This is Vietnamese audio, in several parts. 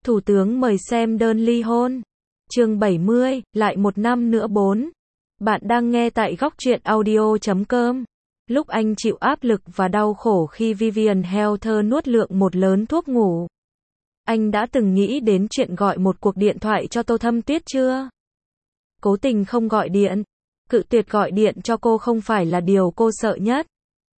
Thủ tướng mời xem đơn ly hôn. Chương 70, lại một năm nữa 4. Bạn đang nghe tại góc truyện audio.com. Lúc anh chịu áp lực và đau khổ khi Vivian Heather nuốt lượng một lớn thuốc ngủ, anh đã từng nghĩ đến chuyện gọi một cuộc điện thoại cho Tô Thâm Tuyết chưa? Cố tình không gọi điện, cự tuyệt gọi điện cho cô không phải là điều cô sợ nhất.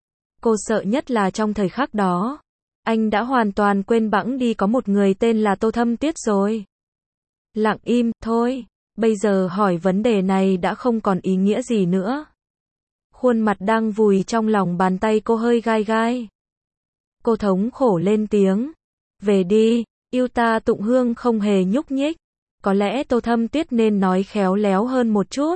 Cô sợ nhất là trong thời khắc đó, anh đã hoàn toàn quên bẵng đi có một người tên là Tô Thâm Tuyết rồi. Lặng im, thôi, bây giờ hỏi vấn đề này đã không còn ý nghĩa gì nữa. Khuôn mặt đang vùi trong lòng bàn tay cô hơi gai gai. Cô thống khổ lên tiếng. Về đi, yêu ta. Tụng Hương không hề nhúc nhích. Có lẽ Tô Thâm Tuyết nên nói khéo léo hơn một chút.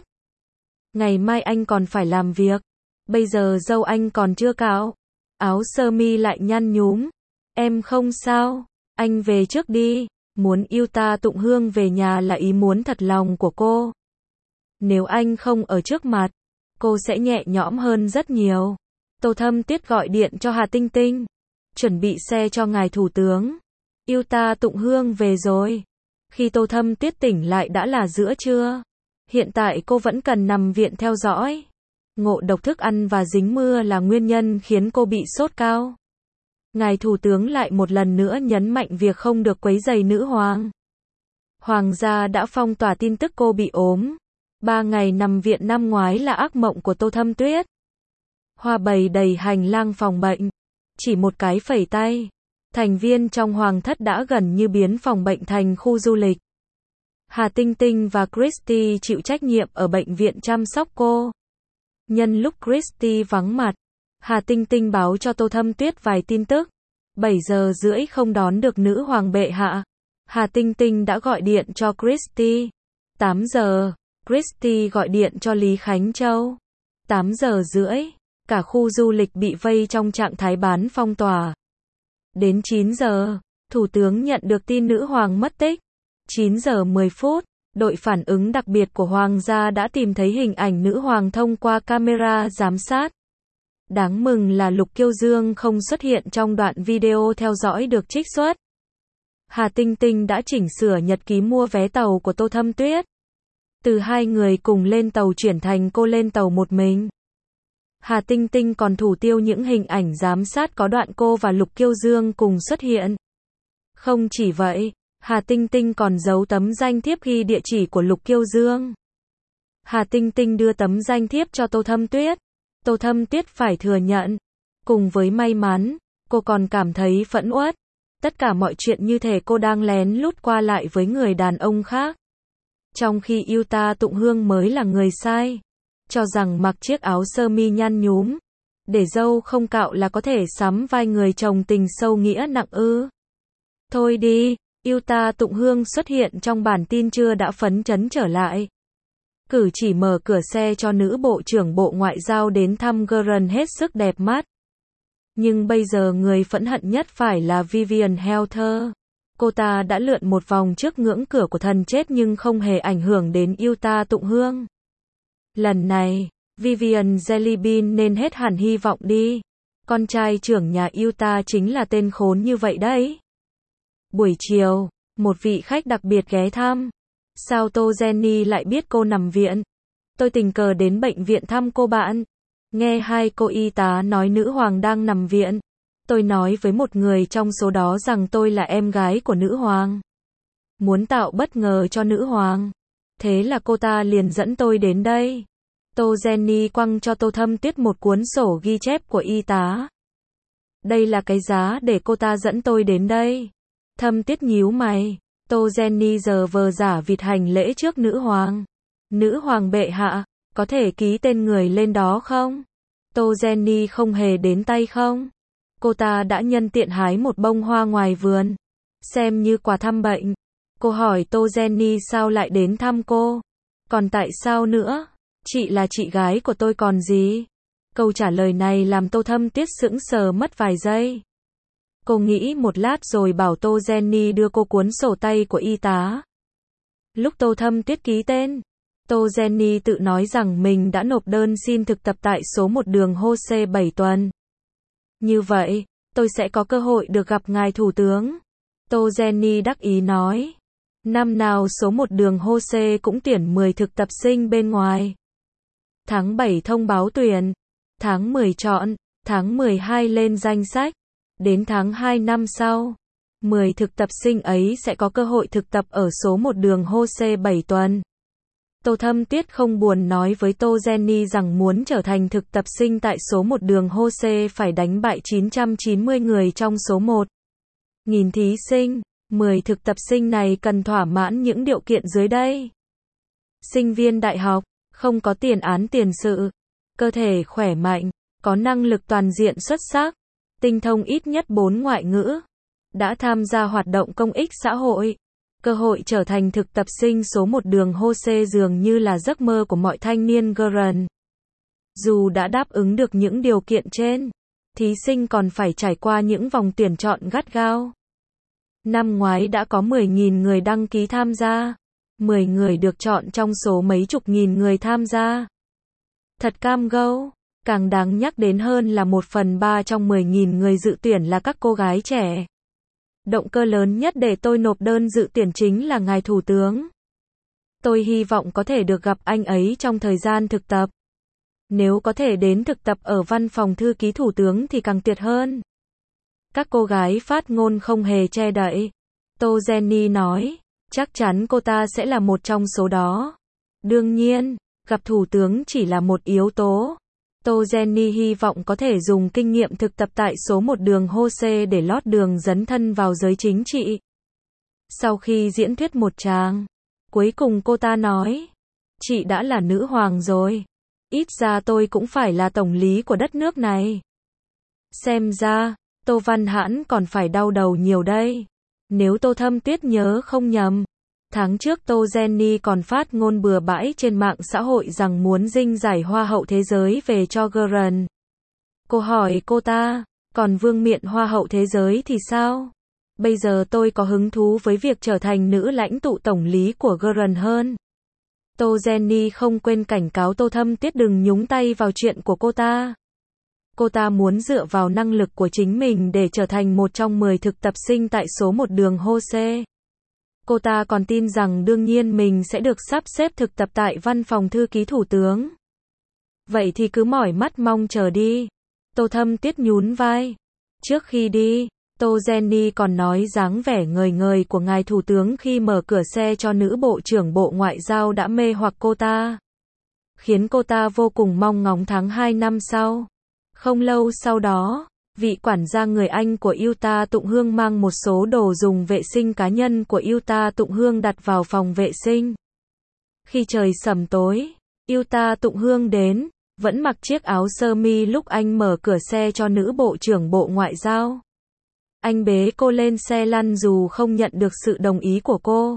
Ngày mai anh còn phải làm việc. Bây giờ râu anh còn chưa cạo. Áo sơ mi lại nhăn nhúm. Em không sao, anh về trước đi. Muốn yêu ta. Tụng Hương về nhà là ý muốn thật lòng của cô. Nếu anh không ở trước mặt, cô sẽ nhẹ nhõm hơn rất nhiều. Tô Thâm Tuyết gọi điện cho Hà Tinh Tinh. Chuẩn bị xe cho ngài thủ tướng. Yêu ta. Tụng Hương về rồi. Khi Tô Thâm Tuyết tỉnh lại đã là giữa trưa. Hiện tại cô vẫn cần nằm viện theo dõi. Ngộ độc thức ăn và dính mưa là nguyên nhân khiến cô bị sốt cao. Ngài thủ tướng lại một lần nữa nhấn mạnh việc không được quấy rầy nữ hoàng. Hoàng gia đã phong tỏa tin tức cô bị ốm. 3 ngày nằm viện năm ngoái là ác mộng của Tô Thâm Tuyết. Hoa bày đầy hành lang phòng bệnh. Chỉ một cái phẩy tay, thành viên trong hoàng thất đã gần như biến phòng bệnh thành khu du lịch. Hà Tinh Tinh và Christy chịu trách nhiệm ở bệnh viện chăm sóc cô. Nhân lúc Christy vắng mặt, Hà Tinh Tinh báo cho Tô Thâm Tuyết vài tin tức. 7 giờ rưỡi không đón được nữ hoàng bệ hạ. Hà Tinh Tinh đã gọi điện cho Christy. 8 giờ, Christy gọi điện cho Lý Khánh Châu. 8 giờ rưỡi, cả khu du lịch bị vây trong trạng thái bán phong tỏa. Đến 9 giờ, Thủ tướng nhận được tin nữ hoàng mất tích. 9 giờ 10 phút, đội phản ứng đặc biệt của Hoàng gia đã tìm thấy hình ảnh nữ hoàng thông qua camera giám sát. Đáng mừng là Lục Kiêu Dương không xuất hiện trong đoạn video theo dõi được trích xuất. Hà Tinh Tinh đã chỉnh sửa nhật ký mua vé tàu của Tô Thâm Tuyết. Từ hai người cùng lên tàu chuyển thành cô lên tàu một mình. Hà Tinh Tinh còn thủ tiêu những hình ảnh giám sát có đoạn cô và Lục Kiêu Dương cùng xuất hiện. Không chỉ vậy, Hà Tinh Tinh còn giấu tấm danh thiếp ghi địa chỉ của Lục Kiêu Dương. Hà Tinh Tinh đưa tấm danh thiếp cho Tô Thâm Tuyết. Tô Thâm Tuyết phải thừa nhận, cùng với may mắn, cô còn cảm thấy phẫn uất. Tất cả mọi chuyện như thể cô đang lén lút qua lại với người đàn ông khác. Trong khi yêu ta. Tụng Hương mới là người sai. Cho rằng mặc chiếc áo sơ mi nhăn nhúm, để râu không cạo là có thể sắm vai người chồng tình sâu nghĩa nặng ư. Thôi đi, yêu ta. Tụng Hương xuất hiện trong bản tin chưa đã phấn chấn trở lại. Cử chỉ mở cửa xe cho nữ bộ trưởng Bộ Ngoại giao đến thăm Gordon hết sức đẹp mắt. Nhưng bây giờ người phẫn hận nhất phải là Vivian Heather. Cô ta đã lượn một vòng trước ngưỡng cửa của thần chết nhưng không hề ảnh hưởng đến yêu ta. Tụng Hương. Lần này, Vivian Jellybean nên hết hẳn hy vọng đi. Con trai trưởng nhà yêu ta chính là tên khốn như vậy đấy. Buổi chiều, một vị khách đặc biệt ghé thăm. Sao Tô Jenny lại biết cô nằm viện? Tôi tình cờ đến bệnh viện thăm cô bạn. Nghe hai cô y tá nói nữ hoàng đang nằm viện. Tôi nói với một người trong số đó rằng tôi là em gái của nữ hoàng. Muốn tạo bất ngờ cho nữ hoàng. Thế là cô ta liền dẫn tôi đến đây. Tô Jenny quăng cho Tô Thâm Tuyết một cuốn sổ ghi chép của y tá. Đây là cái giá để cô ta dẫn tôi đến đây. Thâm Tuyết nhíu mày. Tô Jenny giờ vờ giả vịt hành lễ trước nữ hoàng. Nữ hoàng bệ hạ, có thể ký tên người lên đó không? Tô Jenny không hề đến tay không? Cô ta đã nhân tiện hái một bông hoa ngoài vườn, xem như quà thăm bệnh. Cô hỏi Tô Jenny sao lại đến thăm cô? Còn tại sao nữa? Chị là chị gái của tôi còn gì? Câu trả lời này làm Tô Thâm Tuyết sững sờ mất vài giây. Cô nghĩ một lát rồi bảo Tô Jenny đưa cô cuốn sổ tay của y tá. Lúc Tô Thâm Tuyết ký tên, Tô Jenny tự nói rằng mình đã nộp đơn xin thực tập tại số 1 đường Hose 7 tuần. Như vậy, tôi sẽ có cơ hội được gặp ngài thủ tướng. Tô Jenny đắc ý nói. Năm nào số 1 đường Hose cũng tuyển 10 thực tập sinh bên ngoài. Tháng 7 thông báo tuyển, tháng 10 chọn, tháng 12 lên danh sách. Đến tháng 2 năm sau, 10 thực tập sinh ấy sẽ có cơ hội thực tập ở số 1 đường Hose 7 tuần. Tô Thâm Tuyết không buồn nói với Tô Jenny rằng muốn trở thành thực tập sinh tại số 1 đường Hose phải đánh bại 990 người trong số 1.000 thí sinh. 10 thực tập sinh này cần thỏa mãn những điều kiện dưới đây. Sinh viên đại học, không có tiền án tiền sự, cơ thể khỏe mạnh, có năng lực toàn diện xuất sắc, tinh thông ít nhất 4 ngoại ngữ, đã tham gia hoạt động công ích xã hội. Cơ hội trở thành thực tập sinh số 1 đường Hose dường như là giấc mơ của mọi thanh niên Gurren. Dù đã đáp ứng được những điều kiện trên, thí sinh còn phải trải qua những vòng tuyển chọn gắt gao. Năm ngoái đã có 10.000 người đăng ký tham gia. 10 người được chọn trong số mấy chục nghìn người tham gia. Thật cam go. Càng đáng nhắc đến hơn là 1/3 trong 10.000 người dự tuyển là các cô gái trẻ. Động cơ lớn nhất để tôi nộp đơn dự tuyển chính là ngài thủ tướng. Tôi hy vọng có thể được gặp anh ấy trong thời gian thực tập. Nếu có thể đến thực tập ở văn phòng thư ký thủ tướng thì càng tuyệt hơn. Các cô gái phát ngôn không hề che đậy. Tô Jenny nói, chắc chắn cô ta sẽ là một trong số đó. Đương nhiên, gặp thủ tướng chỉ là một yếu tố. Tô Jenny hy vọng có thể dùng kinh nghiệm thực tập tại số 1 đường Hose để lót đường dấn thân vào giới chính trị. Sau khi diễn thuyết một tràng, cuối cùng cô ta nói, chị đã là nữ hoàng rồi. Ít ra tôi cũng phải là tổng lý của đất nước này. Xem ra, Tô Văn Hãn còn phải đau đầu nhiều đây. Nếu Tô Thâm Tuyết nhớ không nhầm, tháng trước Tô Jenny còn phát ngôn bừa bãi trên mạng xã hội rằng muốn dinh giải Hoa hậu thế giới về cho Gurren. Cô hỏi cô ta, còn vương miện Hoa hậu thế giới thì sao? Bây giờ tôi có hứng thú với việc trở thành nữ lãnh tụ tổng lý của Gurren hơn. Tô Jenny không quên cảnh cáo Tô Thâm Tuyết đừng nhúng tay vào chuyện của cô ta. Cô ta muốn dựa vào năng lực của chính mình để trở thành một trong 10 thực tập sinh tại số 1 đường Hose. Cô ta còn tin rằng đương nhiên mình sẽ được sắp xếp thực tập tại văn phòng thư ký thủ tướng. Vậy thì cứ mỏi mắt mong chờ đi. Tô Thâm Tuyết nhún vai. Trước khi đi, Tô Jenny còn nói dáng vẻ ngời ngời của ngài thủ tướng khi mở cửa xe cho nữ bộ trưởng Bộ Ngoại giao đã mê hoặc cô ta, khiến cô ta vô cùng mong ngóng tháng 2 năm sau. Không lâu sau đó, vị quản gia người Anh của Yuta Tụng Hương mang một số đồ dùng vệ sinh cá nhân của Yuta Tụng Hương đặt vào phòng vệ sinh. Khi trời sẩm tối, Yuta Tụng Hương đến, vẫn mặc chiếc áo sơ mi lúc anh mở cửa xe cho nữ bộ trưởng Bộ Ngoại giao. Anh bế cô lên xe lăn dù không nhận được sự đồng ý của cô.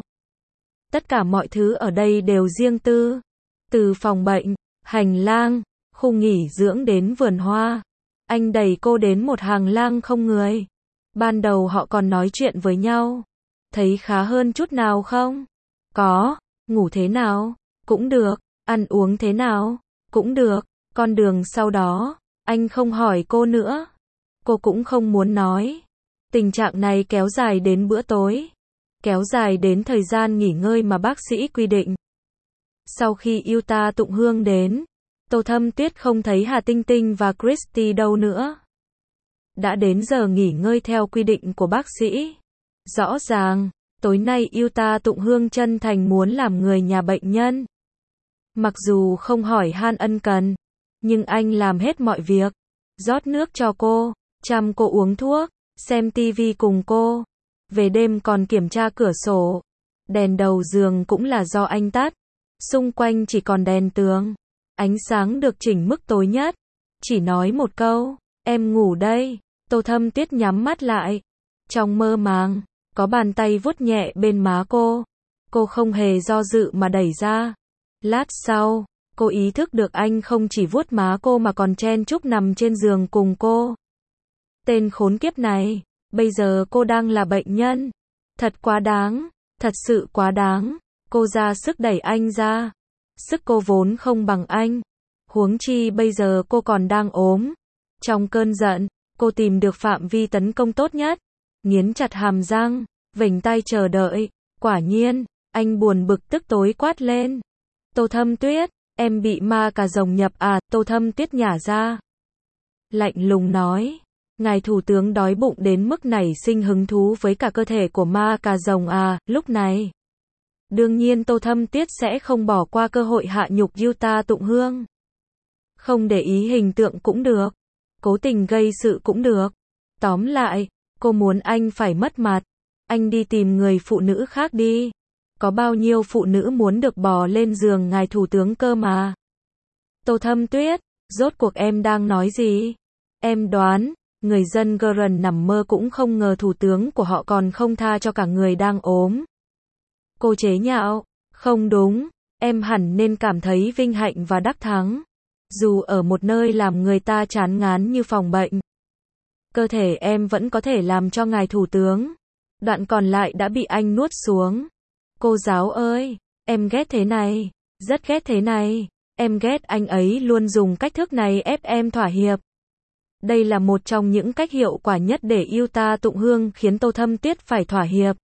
Tất cả mọi thứ ở đây đều riêng tư. Từ phòng bệnh, hành lang, khu nghỉ dưỡng đến vườn hoa. Anh đẩy cô đến một hành lang không người. Ban đầu họ còn nói chuyện với nhau. Thấy khá hơn chút nào không? Có. Ngủ thế nào? Cũng được. Ăn uống thế nào? Cũng được. Con đường sau đó, anh không hỏi cô nữa. Cô cũng không muốn nói. Tình trạng này kéo dài đến bữa tối. Kéo dài đến thời gian nghỉ ngơi mà bác sĩ quy định. Sau khi Yuta Tụng Hương đến, Tô Thâm Tuyết không thấy Hà Tinh Tinh và Christy đâu nữa. Đã đến giờ nghỉ ngơi theo quy định của bác sĩ. Rõ ràng, tối nay Yuta Tụng Hương chân thành muốn làm người nhà bệnh nhân. Mặc dù không hỏi han ân cần, nhưng anh làm hết mọi việc. Rót nước cho cô, chăm cô uống thuốc, xem tivi cùng cô. Về đêm còn kiểm tra cửa sổ. Đèn đầu giường cũng là do anh tắt. Xung quanh chỉ còn đèn tường. Ánh sáng được chỉnh mức tối nhất. Chỉ nói một câu, em ngủ đây. Tô Thâm Tuyết nhắm mắt lại. Trong mơ màng, có bàn tay vuốt nhẹ bên má cô. Cô không hề do dự mà đẩy ra. Lát sau, cô ý thức được anh không chỉ vuốt má cô mà còn chen chúc nằm trên giường cùng cô. Tên khốn kiếp này, bây giờ cô đang là bệnh nhân. Thật quá đáng, thật sự quá đáng. Cô ra sức đẩy anh ra. Sức cô vốn không bằng anh. Huống chi bây giờ cô còn đang ốm. Trong cơn giận, cô tìm được phạm vi tấn công tốt nhất. Nghiến chặt hàm răng, vểnh tai chờ đợi. Quả nhiên, anh buồn bực tức tối quát lên. Tô Thâm Tuyết, em bị ma cà rồng nhập à? Tô Thâm Tuyết nhả ra. Lạnh lùng nói. Ngài thủ tướng đói bụng đến mức nảy sinh hứng thú với cả cơ thể của ma cà rồng à? Lúc này, đương nhiên Tô Thâm Tuyết sẽ không bỏ qua cơ hội hạ nhục Yuta Tụng Hương. Không để ý hình tượng cũng được. Cố tình gây sự cũng được. Tóm lại, cô muốn anh phải mất mặt. Anh đi tìm người phụ nữ khác đi. Có bao nhiêu phụ nữ muốn được bò lên giường ngài thủ tướng cơ mà. Tô Thâm Tuyết, rốt cuộc em đang nói gì? Em đoán, người dân Gurren nằm mơ cũng không ngờ thủ tướng của họ còn không tha cho cả người đang ốm. Cô chế nhạo, không đúng, em hẳn nên cảm thấy vinh hạnh và đắc thắng. Dù ở một nơi làm người ta chán ngán như phòng bệnh, cơ thể em vẫn có thể làm cho ngài thủ tướng. Đoạn còn lại đã bị anh nuốt xuống. Cô giáo ơi, em ghét thế này, rất ghét thế này. Em ghét anh ấy luôn dùng cách thức này ép em thỏa hiệp. Đây là một trong những cách hiệu quả nhất để Yuta Tụng Hương khiến Tô Thâm Tuyết phải thỏa hiệp.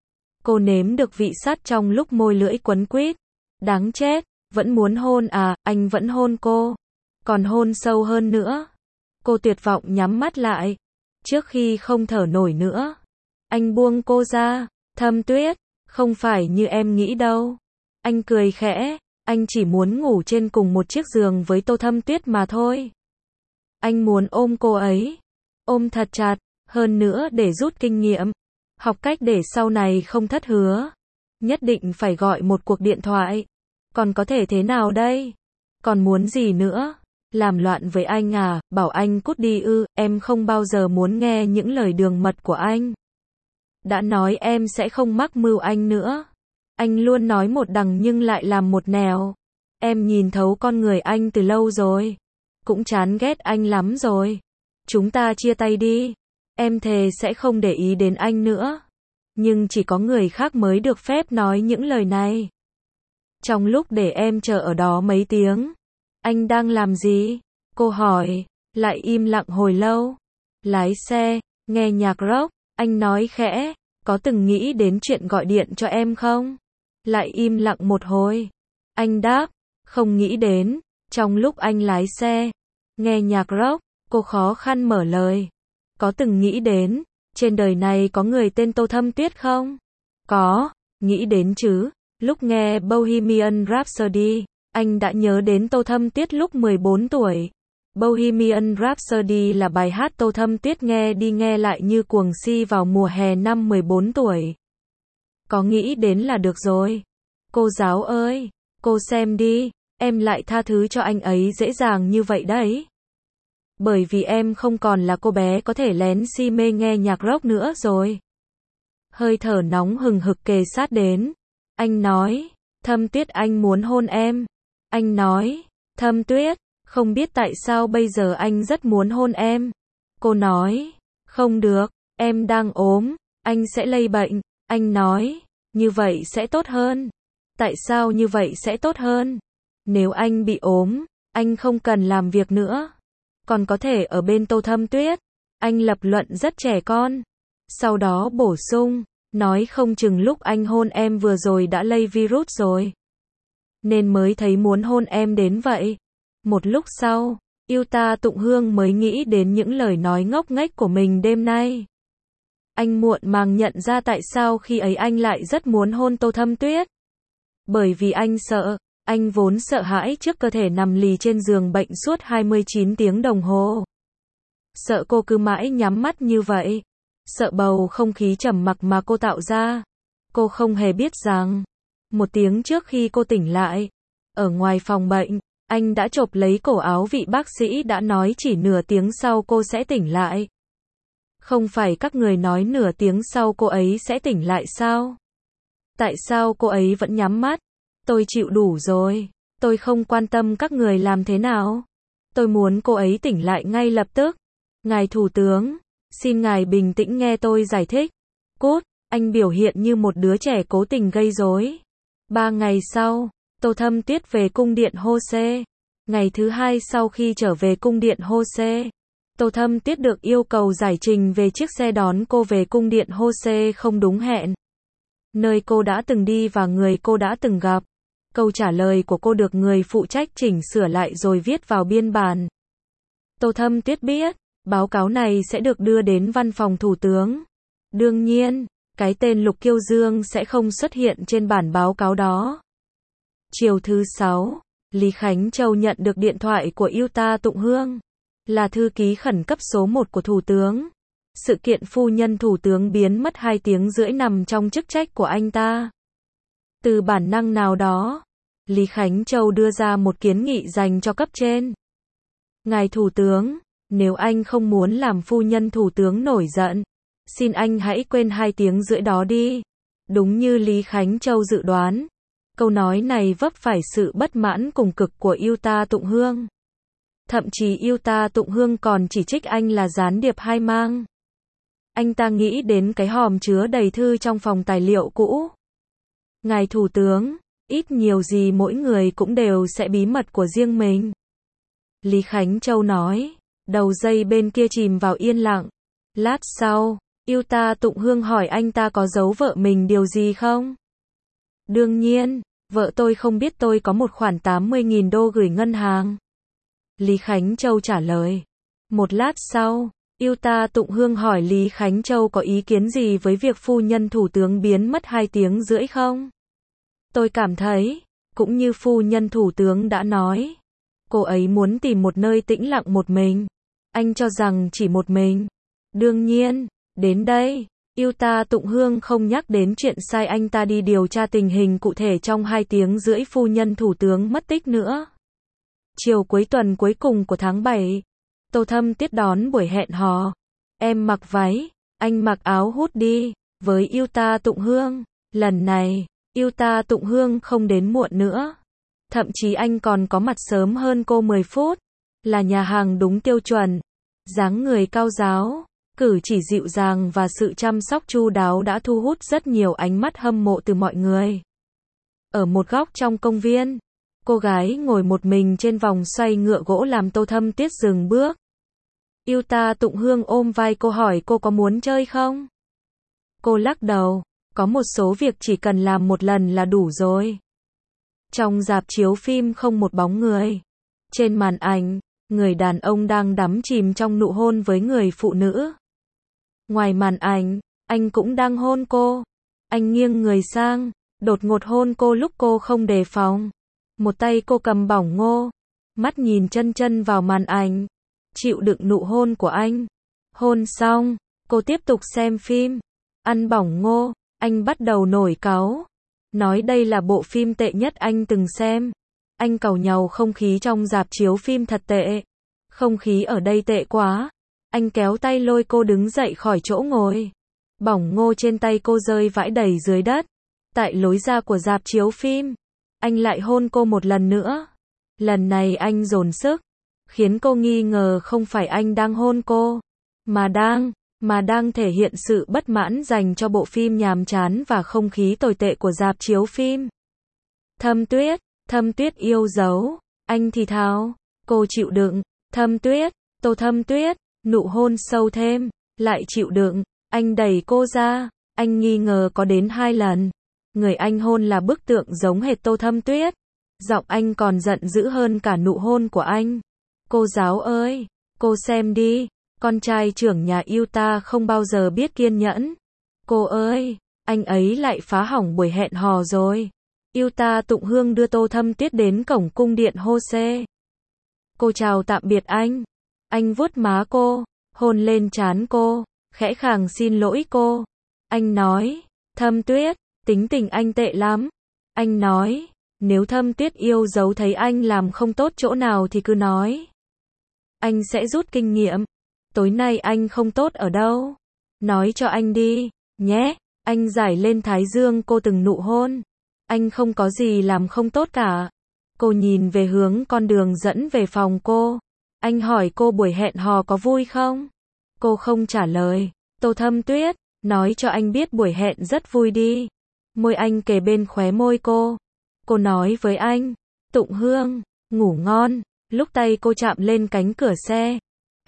Cô nếm được vị sắt trong lúc môi lưỡi quấn quýt. Đáng chết, vẫn muốn hôn à? Anh vẫn hôn cô. Còn hôn sâu hơn nữa. Cô tuyệt vọng nhắm mắt lại. Trước khi không thở nổi nữa, anh buông cô ra. Thâm Tuyết, không phải như em nghĩ đâu. Anh cười khẽ, anh chỉ muốn ngủ trên cùng một chiếc giường với Tô Thâm Tuyết mà thôi. Anh muốn ôm cô ấy, ôm thật chặt, hơn nữa để rút kinh nghiệm, học cách để sau này không thất hứa. Nhất định phải gọi một cuộc điện thoại. Còn có thể thế nào đây? Còn muốn gì nữa? Làm loạn với anh à? Bảo anh cút đi ư? Em không bao giờ muốn nghe những lời đường mật của anh. Đã nói em sẽ không mắc mưu anh nữa. Anh luôn nói một đằng nhưng lại làm một nẻo. Em nhìn thấu con người anh từ lâu rồi. Cũng chán ghét anh lắm rồi. Chúng ta chia tay đi. Em thề sẽ không để ý đến anh nữa. Nhưng chỉ có người khác mới được phép nói những lời này. Trong lúc để em chờ ở đó mấy tiếng, anh đang làm gì? Cô hỏi, lại im lặng hồi lâu. Lái xe, nghe nhạc rock, anh nói khẽ, có từng nghĩ đến chuyện gọi điện cho em không? Lại im lặng một hồi. Anh đáp, không nghĩ đến. Trong lúc anh lái xe, nghe nhạc rock, cô khó khăn mở lời. Có từng nghĩ đến, trên đời này có người tên Tô Thâm Tuyết không? Có, nghĩ đến chứ. Lúc nghe Bohemian Rhapsody, anh đã nhớ đến Tô Thâm Tuyết lúc 14 tuổi. Bohemian Rhapsody là bài hát Tô Thâm Tuyết nghe đi nghe lại như cuồng si vào mùa hè năm 14 tuổi. Có nghĩ đến là được rồi. Cô giáo ơi, cô xem đi, em lại tha thứ cho anh ấy dễ dàng như vậy đấy. Bởi vì em không còn là cô bé có thể lén si mê nghe nhạc rock nữa rồi. Hơi thở nóng hừng hực kề sát đến. Anh nói, Thâm Tuyết anh muốn hôn em. Anh nói, Thâm Tuyết, không biết tại sao bây giờ anh rất muốn hôn em. Cô nói, không được, em đang ốm, anh sẽ lây bệnh. Anh nói, như vậy sẽ tốt hơn. Tại sao như vậy sẽ tốt hơn? Nếu anh bị ốm, anh không cần làm việc nữa. Còn có thể ở bên Tô Thâm Tuyết. Anh lập luận rất trẻ con. Sau đó bổ sung, nói không chừng lúc anh hôn em vừa rồi đã lây virus rồi. Nên mới thấy muốn hôn em đến vậy. Một lúc sau, Yuta Tụng Hương mới nghĩ đến những lời nói ngốc nghếch của mình đêm nay. Anh muộn màng nhận ra tại sao khi ấy anh lại rất muốn hôn Tô Thâm Tuyết. Bởi vì anh sợ, anh vốn sợ hãi trước cơ thể nằm lì trên giường bệnh suốt 29 tiếng đồng hồ. Sợ cô cứ mãi nhắm mắt như vậy. Sợ bầu không khí trầm mặc mà cô tạo ra. Cô không hề biết rằng, một tiếng trước khi cô tỉnh lại, ở ngoài phòng bệnh, anh đã chộp lấy cổ áo vị bác sĩ đã nói chỉ nửa tiếng sau cô sẽ tỉnh lại. Không phải các người nói nửa tiếng sau cô ấy sẽ tỉnh lại sao? Tại sao cô ấy vẫn nhắm mắt? Tôi chịu đủ rồi. Tôi không quan tâm các người làm thế nào. Tôi muốn cô ấy tỉnh lại ngay lập tức. Ngài thủ tướng, xin ngài bình tĩnh nghe tôi giải thích. Cút, anh biểu hiện như một đứa trẻ cố tình gây rối. 3 ngày sau, Tô Thâm Tuyết về cung điện Hô Xê. Ngày thứ 2 sau khi trở về cung điện Hô Xê, Tô Thâm Tuyết được yêu cầu giải trình về chiếc xe đón cô về cung điện Hose không đúng hẹn. Nơi cô đã từng đi và người cô đã từng gặp. Câu trả lời của cô được người phụ trách chỉnh sửa lại rồi viết vào biên bản. Tô Thâm Tuyết biết, báo cáo này sẽ được đưa đến văn phòng thủ tướng. Đương nhiên, cái tên Lục Kiêu Dương sẽ không xuất hiện trên bản báo cáo đó. Chiều thứ 6, Lý Khánh Châu nhận được điện thoại của Yuta Tụng Hương, là thư ký khẩn cấp số 1 của Thủ tướng. Sự kiện phu nhân Thủ tướng biến mất 2 tiếng rưỡi nằm trong chức trách của anh ta. Từ bản năng nào đó, Lý Khánh Châu đưa ra một kiến nghị dành cho cấp trên. Ngài Thủ tướng, nếu anh không muốn làm phu nhân Thủ tướng nổi giận, xin anh hãy quên 2 tiếng rưỡi đó đi. Đúng như Lý Khánh Châu dự đoán, câu nói này vấp phải sự bất mãn cùng cực của Yuta Tụng Hương. Thậm chí Yuta Tụng Hương còn chỉ trích anh là gián điệp hai mang. Anh ta nghĩ đến cái hòm chứa đầy thư trong phòng tài liệu cũ. Ngài Thủ tướng, ít nhiều gì mỗi người cũng đều sẽ bí mật của riêng mình. Lý Khánh Châu nói, đầu dây bên kia chìm vào yên lặng. Lát sau, Yuta Tụng Hương hỏi anh ta có giấu vợ mình điều gì không? Đương nhiên, vợ tôi không biết tôi có một khoản 80.000 đô gửi ngân hàng. Lý Khánh Châu trả lời. Một lát sau, Yuta Tụng Hương hỏi Lý Khánh Châu có ý kiến gì với việc phu nhân Thủ tướng biến mất 2 tiếng rưỡi không? Tôi cảm thấy, cũng như phu nhân Thủ tướng đã nói, cô ấy muốn tìm một nơi tĩnh lặng một mình. Anh cho rằng chỉ một mình. Đương nhiên, đến đây, Yuta Tụng Hương không nhắc đến chuyện sai anh ta đi điều tra tình hình cụ thể trong 2 tiếng rưỡi phu nhân Thủ tướng mất tích nữa. Chiều cuối tuần cuối cùng của tháng 7, Tô Thâm Tuyết đón buổi hẹn hò. Em mặc váy, anh mặc áo hút đi, với Yuta Tụng Hương. Lần này, Yuta Tụng Hương không đến muộn nữa. Thậm chí anh còn có mặt sớm hơn cô 10 phút. Là nhà hàng đúng tiêu chuẩn. Dáng người cao ráo, cử chỉ dịu dàng và sự chăm sóc chu đáo đã thu hút rất nhiều ánh mắt hâm mộ từ mọi người. Ở một góc trong công viên, cô gái ngồi một mình trên vòng xoay ngựa gỗ làm Tô Thâm Tuyết dừng bước. Yuta Tụng Hương ôm vai cô hỏi cô có muốn chơi không? Cô lắc đầu, có một số việc chỉ cần làm một lần là đủ rồi. Trong rạp chiếu phim không một bóng người. Trên màn ảnh, người đàn ông đang đắm chìm trong nụ hôn với người phụ nữ. Ngoài màn ảnh, anh cũng đang hôn cô. Anh nghiêng người sang, đột ngột hôn cô lúc cô không đề phòng. Một tay cô cầm bỏng ngô, mắt nhìn chân chân vào màn ảnh, chịu đựng nụ hôn của anh. Hôn xong, cô tiếp tục xem phim. Ăn bỏng ngô, anh bắt đầu nổi cáu. Nói đây là bộ phim tệ nhất anh từng xem. Anh càu nhàu không khí trong rạp chiếu phim thật tệ. Không khí ở đây tệ quá. Anh kéo tay lôi cô đứng dậy khỏi chỗ ngồi. Bỏng ngô trên tay cô rơi vãi đầy dưới đất. Tại lối ra của rạp chiếu phim, anh lại hôn cô một lần nữa. Lần này anh dồn sức, khiến cô nghi ngờ không phải anh đang hôn cô, mà đang thể hiện sự bất mãn dành cho bộ phim nhàm chán và không khí tồi tệ của rạp chiếu phim. Thâm Tuyết yêu dấu, anh thì thào, cô chịu đựng, Tô Thâm Tuyết, nụ hôn sâu thêm, lại chịu đựng, anh đẩy cô ra, anh nghi ngờ có đến 2 lần. Người anh hôn là bức tượng giống hệt Tô Thâm Tuyết. Giọng anh còn giận dữ hơn cả nụ hôn của anh. Cô giáo ơi, cô xem đi, con trai trưởng nhà Yuta không bao giờ biết kiên nhẫn. Cô ơi, anh ấy lại phá hỏng buổi hẹn hò rồi. Yuta Tụng Hương đưa Tô Thâm Tuyết đến cổng cung điện Hose. Cô chào tạm biệt anh. Anh vuốt má cô, hôn lên trán cô, khẽ khàng xin lỗi cô. Anh nói, Thâm Tuyết, tính tình anh tệ lắm. Anh nói, nếu Thâm Tuyết yêu dấu thấy anh làm không tốt chỗ nào thì cứ nói. Anh sẽ rút kinh nghiệm. Tối nay anh không tốt ở đâu. Nói cho anh đi, nhé. Anh giải lên thái dương cô từng nụ hôn. Anh không có gì làm không tốt cả. Cô nhìn về hướng con đường dẫn về phòng cô. Anh hỏi cô buổi hẹn hò có vui không? Cô không trả lời. Tô Thâm Tuyết, nói cho anh biết buổi hẹn rất vui đi. Môi anh kề bên khóe môi cô. Cô nói với anh, Tụng Hương, ngủ ngon. Lúc tay cô chạm lên cánh cửa xe,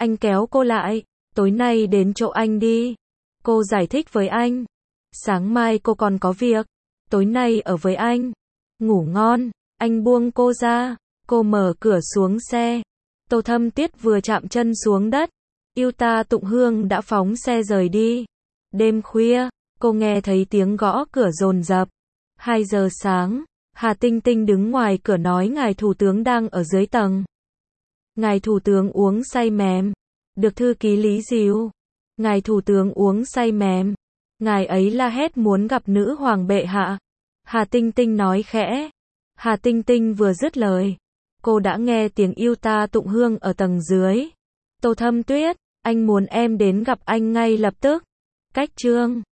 Anh kéo cô lại. Tối nay đến chỗ anh đi. Cô giải thích với anh. Sáng mai cô còn có việc. Tối nay ở với anh. Ngủ ngon. Anh buông cô ra. Cô mở cửa xuống xe. Tô Thâm Tuyết vừa chạm chân xuống đất. Yuta Tụng Hương đã phóng xe rời đi. Đêm khuya, cô nghe thấy tiếng gõ cửa dồn dập. 2 giờ sáng, Hà Tinh Tinh đứng ngoài cửa nói ngài thủ tướng đang ở dưới tầng. Ngài thủ tướng uống say mềm. Được thư ký Lý dìu. Ngài thủ tướng uống say mềm. Ngài ấy la hét muốn gặp nữ hoàng bệ hạ. Hà Tinh Tinh nói khẽ. Hà Tinh Tinh vừa dứt lời, cô đã nghe tiếng Yuta Tụng Hương ở tầng dưới. Tô Thâm Tuyết, anh muốn em đến gặp anh ngay lập tức. Cách chương